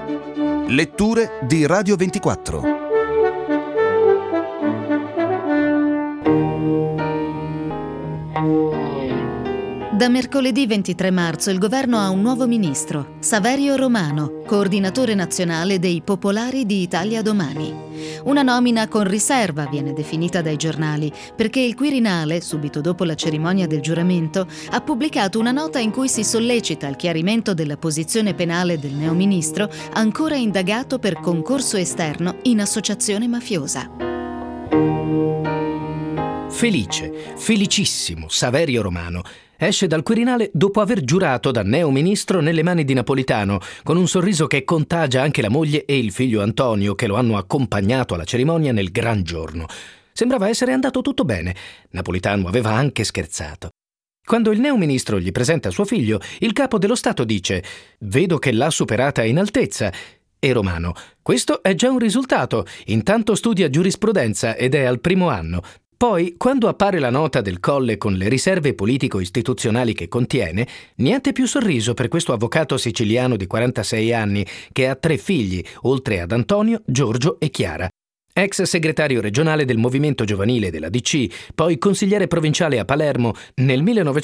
Letture di Radio 24. Da mercoledì 23 marzo il governo ha un nuovo ministro, Saverio Romano, coordinatore nazionale dei Popolari di Italia Domani. Una nomina con riserva viene definita dai giornali, perché il Quirinale, subito dopo la cerimonia del giuramento, ha pubblicato una nota in cui si sollecita il chiarimento della posizione penale del neoministro, ancora indagato per concorso esterno in associazione mafiosa. Felicissimo Saverio Romano esce dal Quirinale dopo aver giurato da neoministro nelle mani di Napolitano, con un sorriso che contagia anche la moglie e il figlio Antonio, che lo hanno accompagnato alla cerimonia nel gran giorno. Sembrava essere andato tutto bene. Napolitano aveva anche scherzato. Quando il neoministro gli presenta suo figlio, il capo dello Stato dice: «Vedo che l'ha superata in altezza». E Romano: «Questo è già un risultato. Intanto studia giurisprudenza ed è al primo anno». Poi, quando appare la nota del Colle con le riserve politico-istituzionali che contiene, niente più sorriso per questo avvocato siciliano di 46 anni che ha 3 figli, oltre ad Antonio, Giorgio e Chiara. Ex segretario regionale del movimento giovanile della DC, poi consigliere provinciale a Palermo, nel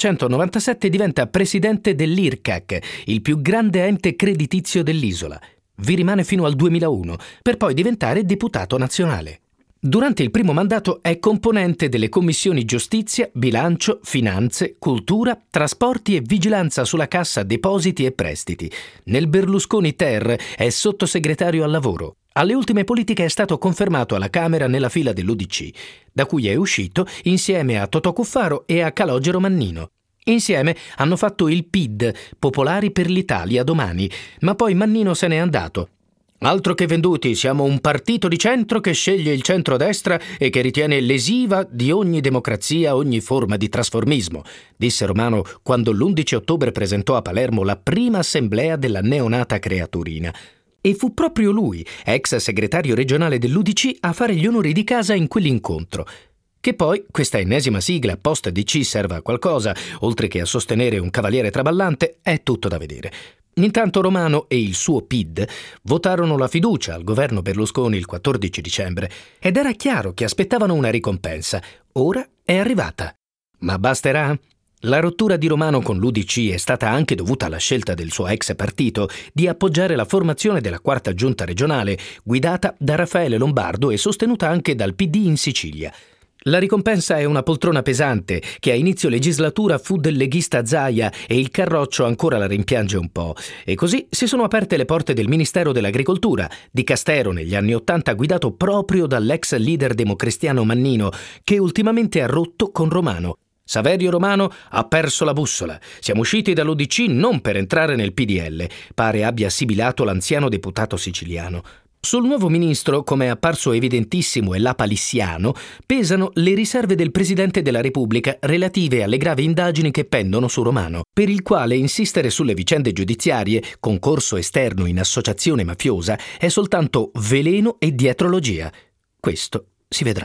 1997 diventa presidente dell'IRCAC, il più grande ente creditizio dell'isola. Vi rimane fino al 2001, per poi diventare deputato nazionale. Durante il primo mandato è componente delle commissioni Giustizia, Bilancio, Finanze, Cultura, Trasporti e Vigilanza sulla Cassa Depositi e Prestiti. Nel Berlusconi Ter è sottosegretario al lavoro. Alle ultime politiche è stato confermato alla Camera nella fila dell'UDC, da cui è uscito insieme a Totò Cuffaro e a Calogero Mannino. Insieme hanno fatto il PID, Popolari per l'Italia Domani, ma poi Mannino se n'è andato. «Altro che venduti, siamo un partito di centro che sceglie il centrodestra e che ritiene lesiva di ogni democrazia ogni forma di trasformismo», disse Romano quando l'11 ottobre presentò a Palermo la prima assemblea della neonata creaturina. E fu proprio lui, ex segretario regionale dell'UDC, a fare gli onori di casa in quell'incontro. Che poi questa ennesima sigla post DC serva a qualcosa, oltre che a sostenere un cavaliere traballante, è tutto da vedere. Intanto Romano e il suo PID votarono la fiducia al governo Berlusconi il 14 dicembre ed era chiaro che aspettavano una ricompensa. Ora è arrivata. Ma basterà? La rottura di Romano con l'UDC è stata anche dovuta alla scelta del suo ex partito di appoggiare la formazione della quarta giunta regionale, guidata da Raffaele Lombardo e sostenuta anche dal PD in Sicilia. La ricompensa è una poltrona pesante che a inizio legislatura fu del leghista Zaia e il Carroccio ancora la rimpiange un po'. E così si sono aperte le porte del Ministero dell'Agricoltura, di Castero negli anni '80 guidato proprio dall'ex leader democristiano Mannino, che ultimamente ha rotto con Romano. Saverio Romano ha perso la bussola. Siamo usciti dall'UDC non per entrare nel PDL, pare abbia sibilato l'anziano deputato siciliano. Sul nuovo ministro, come è apparso evidentissimo e lapalissiano, pesano le riserve del Presidente della Repubblica relative alle gravi indagini che pendono su Romano, per il quale insistere sulle vicende giudiziarie, concorso esterno in associazione mafiosa, è soltanto veleno e dietrologia. Questo si vedrà.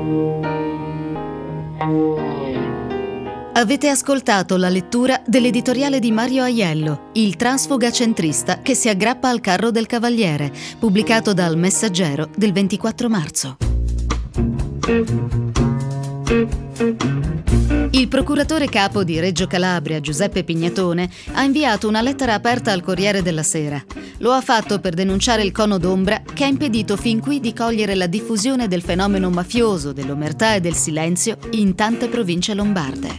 Avete ascoltato la lettura dell'editoriale di Mario Aiello, il transfuga centrista che si aggrappa al carro del Cavaliere, pubblicato dal Messaggero del 24 marzo. Il procuratore capo di Reggio Calabria, Giuseppe Pignatone, ha inviato una lettera aperta al Corriere della Sera. Lo ha fatto per denunciare il cono d'ombra che ha impedito fin qui di cogliere la diffusione del fenomeno mafioso, dell'omertà e del silenzio in tante province lombarde.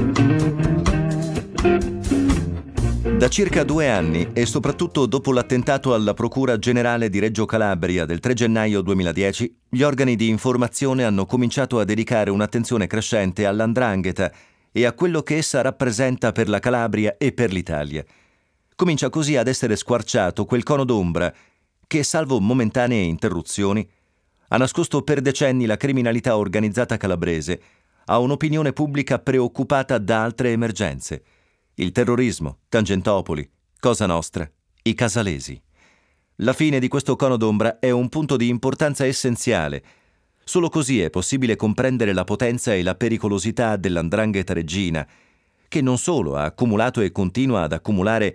Da circa 2 anni e soprattutto dopo l'attentato alla Procura Generale di Reggio Calabria del 3 gennaio 2010, gli organi di informazione hanno cominciato a dedicare un'attenzione crescente all''ndrangheta e a quello che essa rappresenta per la Calabria e per l'Italia. Comincia così ad essere squarciato quel cono d'ombra che, salvo momentanee interruzioni, ha nascosto per decenni la criminalità organizzata calabrese a un'opinione pubblica preoccupata da altre emergenze. Il terrorismo, Tangentopoli, Cosa Nostra, i casalesi. La fine di questo cono d'ombra è un punto di importanza essenziale. Solo così è possibile comprendere la potenza e la pericolosità dell''ndrangheta reggina, che non solo ha accumulato e continua ad accumulare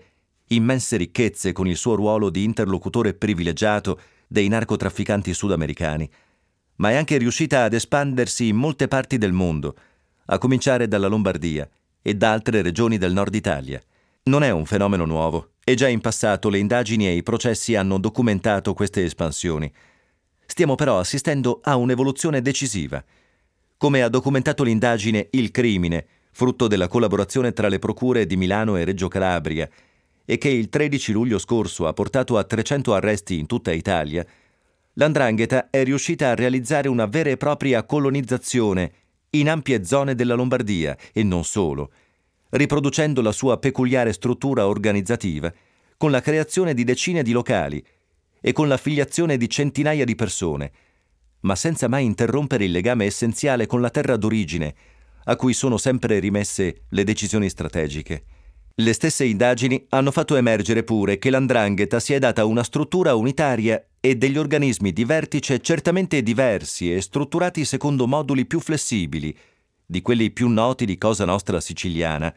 immense ricchezze con il suo ruolo di interlocutore privilegiato dei narcotrafficanti sudamericani, ma è anche riuscita ad espandersi in molte parti del mondo, a cominciare dalla Lombardia e da altre regioni del nord Italia. Non è un fenomeno nuovo e già in passato le indagini e i processi hanno documentato queste espansioni. Stiamo però assistendo a un'evoluzione decisiva. Come ha documentato l'indagine Il Crimine, frutto della collaborazione tra le procure di Milano e Reggio Calabria, e che il 13 luglio scorso ha portato a 300 arresti in tutta Italia, l''ndrangheta è riuscita a realizzare una vera e propria colonizzazione in ampie zone della Lombardia e non solo, riproducendo la sua peculiare struttura organizzativa con la creazione di decine di locali e con l'affiliazione di centinaia di persone, ma senza mai interrompere il legame essenziale con la terra d'origine, a cui sono sempre rimesse le decisioni strategiche. Le stesse indagini hanno fatto emergere pure che l''ndrangheta si è data una struttura unitaria e degli organismi di vertice certamente diversi e strutturati secondo moduli più flessibili di quelli più noti di Cosa Nostra siciliana,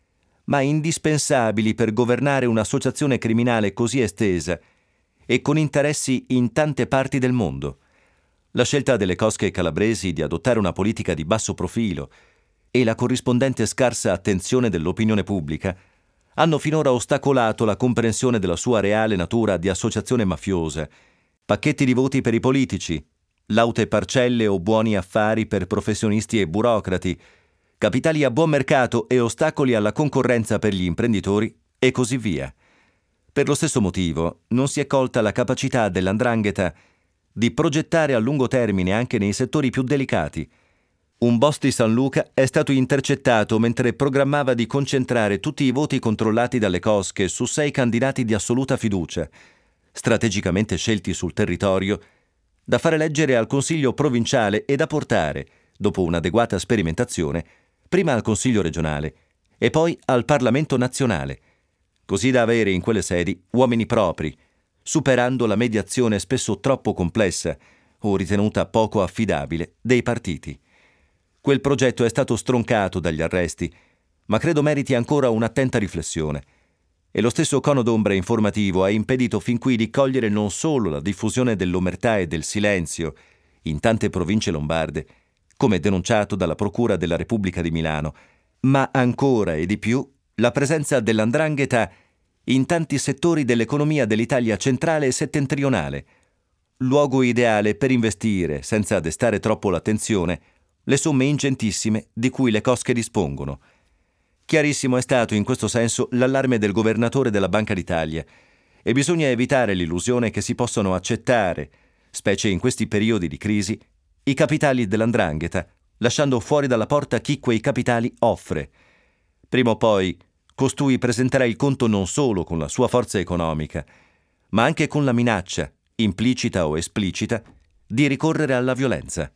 ma indispensabili per governare un'associazione criminale così estesa e con interessi in tante parti del mondo. La scelta delle cosche calabresi di adottare una politica di basso profilo e la corrispondente scarsa attenzione dell'opinione pubblica hanno finora ostacolato la comprensione della sua reale natura di associazione mafiosa, pacchetti di voti per i politici, laute parcelle o buoni affari per professionisti e burocrati, capitali a buon mercato e ostacoli alla concorrenza per gli imprenditori e così via. Per lo stesso motivo non si è colta la capacità dell''ndrangheta di progettare a lungo termine anche nei settori più delicati. Un boss di San Luca è stato intercettato mentre programmava di concentrare tutti i voti controllati dalle cosche su 6 candidati di assoluta fiducia, strategicamente scelti sul territorio, da fare eleggere al Consiglio provinciale e da portare, dopo un'adeguata sperimentazione, prima al Consiglio regionale e poi al Parlamento nazionale, così da avere in quelle sedi uomini propri, superando la mediazione spesso troppo complessa o ritenuta poco affidabile dei partiti. Quel progetto è stato stroncato dagli arresti, ma credo meriti ancora un'attenta riflessione. E lo stesso cono d'ombra informativo ha impedito fin qui di cogliere non solo la diffusione dell'omertà e del silenzio in tante province lombarde, come denunciato dalla Procura della Repubblica di Milano, ma ancora e di più la presenza dell''ndrangheta in tanti settori dell'economia dell'Italia centrale e settentrionale, luogo ideale per investire, senza destare troppo l'attenzione, le somme ingentissime di cui le cosche dispongono. Chiarissimo è stato in questo senso l'allarme del governatore della Banca d'Italia e bisogna evitare l'illusione che si possano accettare, specie in questi periodi di crisi, i capitali dell''ndrangheta, lasciando fuori dalla porta chi quei capitali offre. Prima o poi costui presenterà il conto non solo con la sua forza economica, ma anche con la minaccia, implicita o esplicita, di ricorrere alla violenza.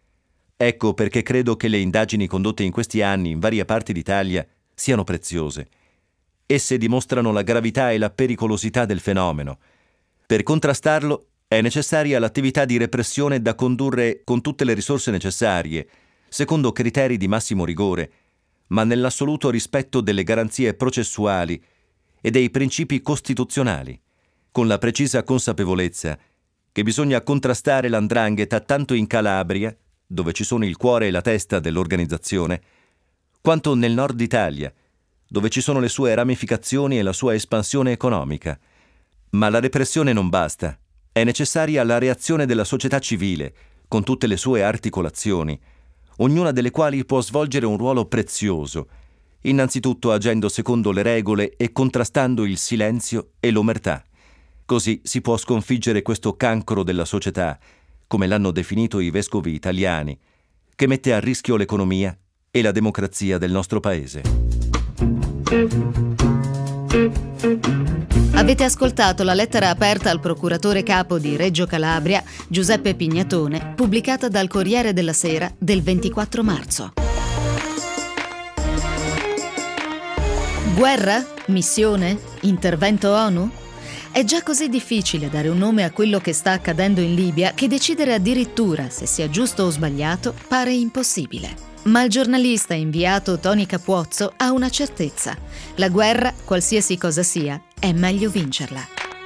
Ecco perché credo che le indagini condotte in questi anni in varie parti d'Italia siano preziose. Esse dimostrano la gravità e la pericolosità del fenomeno. Per contrastarlo è necessaria l'attività di repressione da condurre con tutte le risorse necessarie, secondo criteri di massimo rigore, ma nell'assoluto rispetto delle garanzie processuali e dei principi costituzionali, con la precisa consapevolezza che bisogna contrastare l''ndrangheta tanto in Calabria, dove ci sono il cuore e la testa dell'organizzazione, quanto nel nord Italia, dove ci sono le sue ramificazioni e la sua espansione economica. Ma la repressione non basta. È necessaria la reazione della società civile, con tutte le sue articolazioni, ognuna delle quali può svolgere un ruolo prezioso, innanzitutto agendo secondo le regole e contrastando il silenzio e l'omertà. Così si può sconfiggere questo cancro della società, come l'hanno definito i vescovi italiani, che mette a rischio l'economia e la democrazia del nostro paese. Avete ascoltato la lettera aperta al procuratore capo di Reggio Calabria, Giuseppe Pignatone, pubblicata dal Corriere della Sera del 24 marzo. Guerra? Missione? Intervento ONU? È già così difficile dare un nome a quello che sta accadendo in Libia che decidere addirittura se sia giusto o sbagliato pare impossibile. Ma il giornalista inviato Tony Capuozzo ha una certezza: la guerra, qualsiasi cosa sia, è meglio vincerla.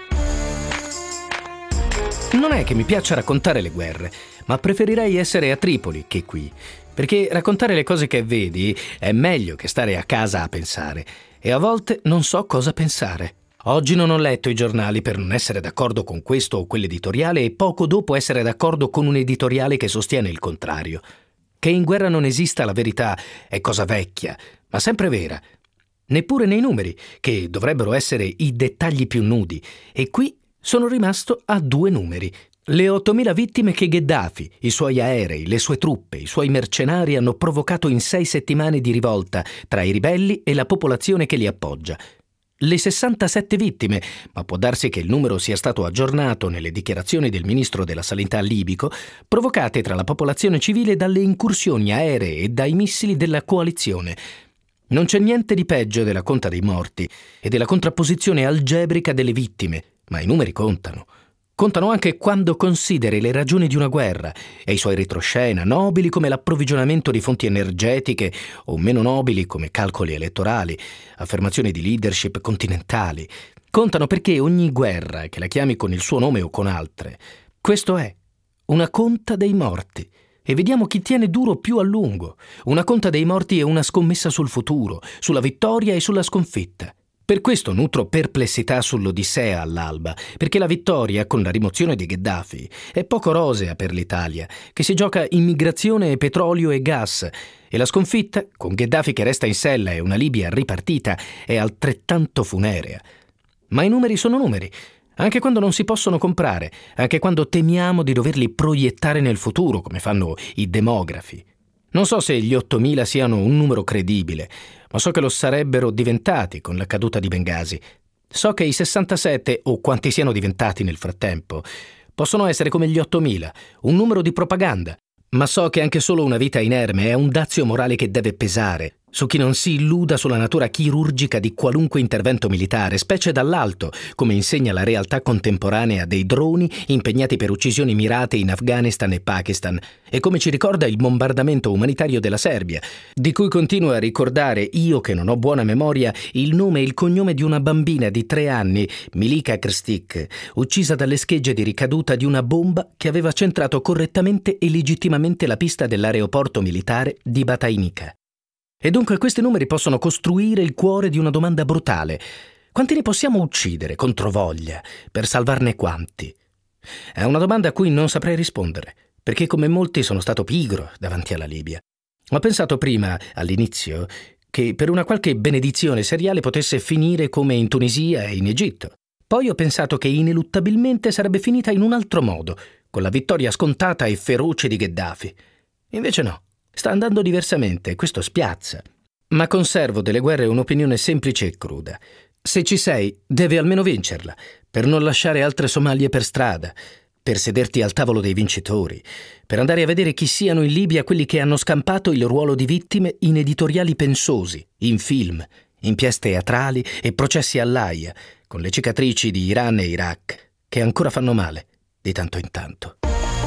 Non è che mi piaccia raccontare le guerre, ma preferirei essere a Tripoli che qui, perché raccontare le cose che vedi è meglio che stare a casa a pensare, e a volte non so cosa pensare. Oggi non ho letto i giornali per non essere d'accordo con questo o quell'editoriale e poco dopo essere d'accordo con un editoriale che sostiene il contrario. Che in guerra non esista la verità è cosa vecchia, ma sempre vera. Neppure nei numeri, che dovrebbero essere i dettagli più nudi, e qui sono rimasto a 2 numeri. Le 8.000 vittime che Gheddafi, i suoi aerei, le sue truppe, i suoi mercenari hanno provocato in 6 settimane di rivolta tra i ribelli e la popolazione che li appoggia. Le 67 vittime, ma può darsi che il numero sia stato aggiornato nelle dichiarazioni del ministro della Sanità libico, provocate tra la popolazione civile dalle incursioni aeree e dai missili della coalizione. Non c'è niente di peggio della conta dei morti e della contrapposizione algebrica delle vittime, ma i numeri contano. Contano anche quando consideri le ragioni di una guerra e i suoi retroscena, nobili come l'approvvigionamento di fonti energetiche o meno nobili come calcoli elettorali, affermazioni di leadership continentali. Contano perché ogni guerra, che la chiami con il suo nome o con altre, questo è una conta dei morti. E vediamo chi tiene duro più a lungo. Una conta dei morti è una scommessa sul futuro, sulla vittoria e sulla sconfitta. Per questo nutro perplessità sull'Odissea all'alba, perché la vittoria, con la rimozione di Gheddafi, è poco rosea per l'Italia, che si gioca immigrazione e petrolio e gas, e la sconfitta, con Gheddafi che resta in sella e una Libia ripartita, è altrettanto funerea. Ma i numeri sono numeri, anche quando non si possono comprare, anche quando temiamo di doverli proiettare nel futuro, come fanno i demografi. Non so se gli 8.000 siano un numero credibile, ma so che lo sarebbero diventati con la caduta di Bengasi. So che i 67, o quanti siano diventati nel frattempo, possono essere come gli 8.000, un numero di propaganda. Ma so che anche solo una vita inerme è un dazio morale che deve pesare su chi non si illuda sulla natura chirurgica di qualunque intervento militare, specie dall'alto, come insegna la realtà contemporanea dei droni impegnati per uccisioni mirate in Afghanistan e Pakistan, e come ci ricorda il bombardamento umanitario della Serbia, di cui continuo a ricordare, io che non ho buona memoria, il nome e il cognome di una bambina di 3 anni, Milika Krstic, uccisa dalle schegge di ricaduta di una bomba che aveva centrato correttamente e legittimamente la pista dell'aeroporto militare di Batainica. E dunque questi numeri possono costruire il cuore di una domanda brutale. Quanti ne possiamo uccidere, controvoglia, per salvarne quanti? È una domanda a cui non saprei rispondere, perché come molti sono stato pigro davanti alla Libia. Ho pensato prima, all'inizio, che per una qualche benedizione seriale potesse finire come in Tunisia e in Egitto. Poi ho pensato che ineluttabilmente sarebbe finita in un altro modo, con la vittoria scontata e feroce di Gheddafi. Invece no. Sta andando diversamente e questo spiazza. Ma conservo delle guerre un'opinione semplice e cruda. Se ci sei, devi almeno vincerla, per non lasciare altre Somalie per strada, per sederti al tavolo dei vincitori, per andare a vedere chi siano in Libia quelli che hanno scampato il ruolo di vittime in editoriali pensosi, in film, in pièce teatrali e processi all'AIA, con le cicatrici di Iran e Iraq, che ancora fanno male, di tanto in tanto.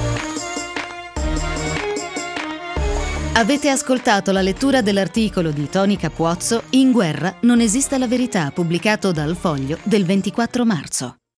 Avete ascoltato la lettura dell'articolo di Tony Capuozzo In guerra non esiste la verità, pubblicato dal Foglio del 24 marzo.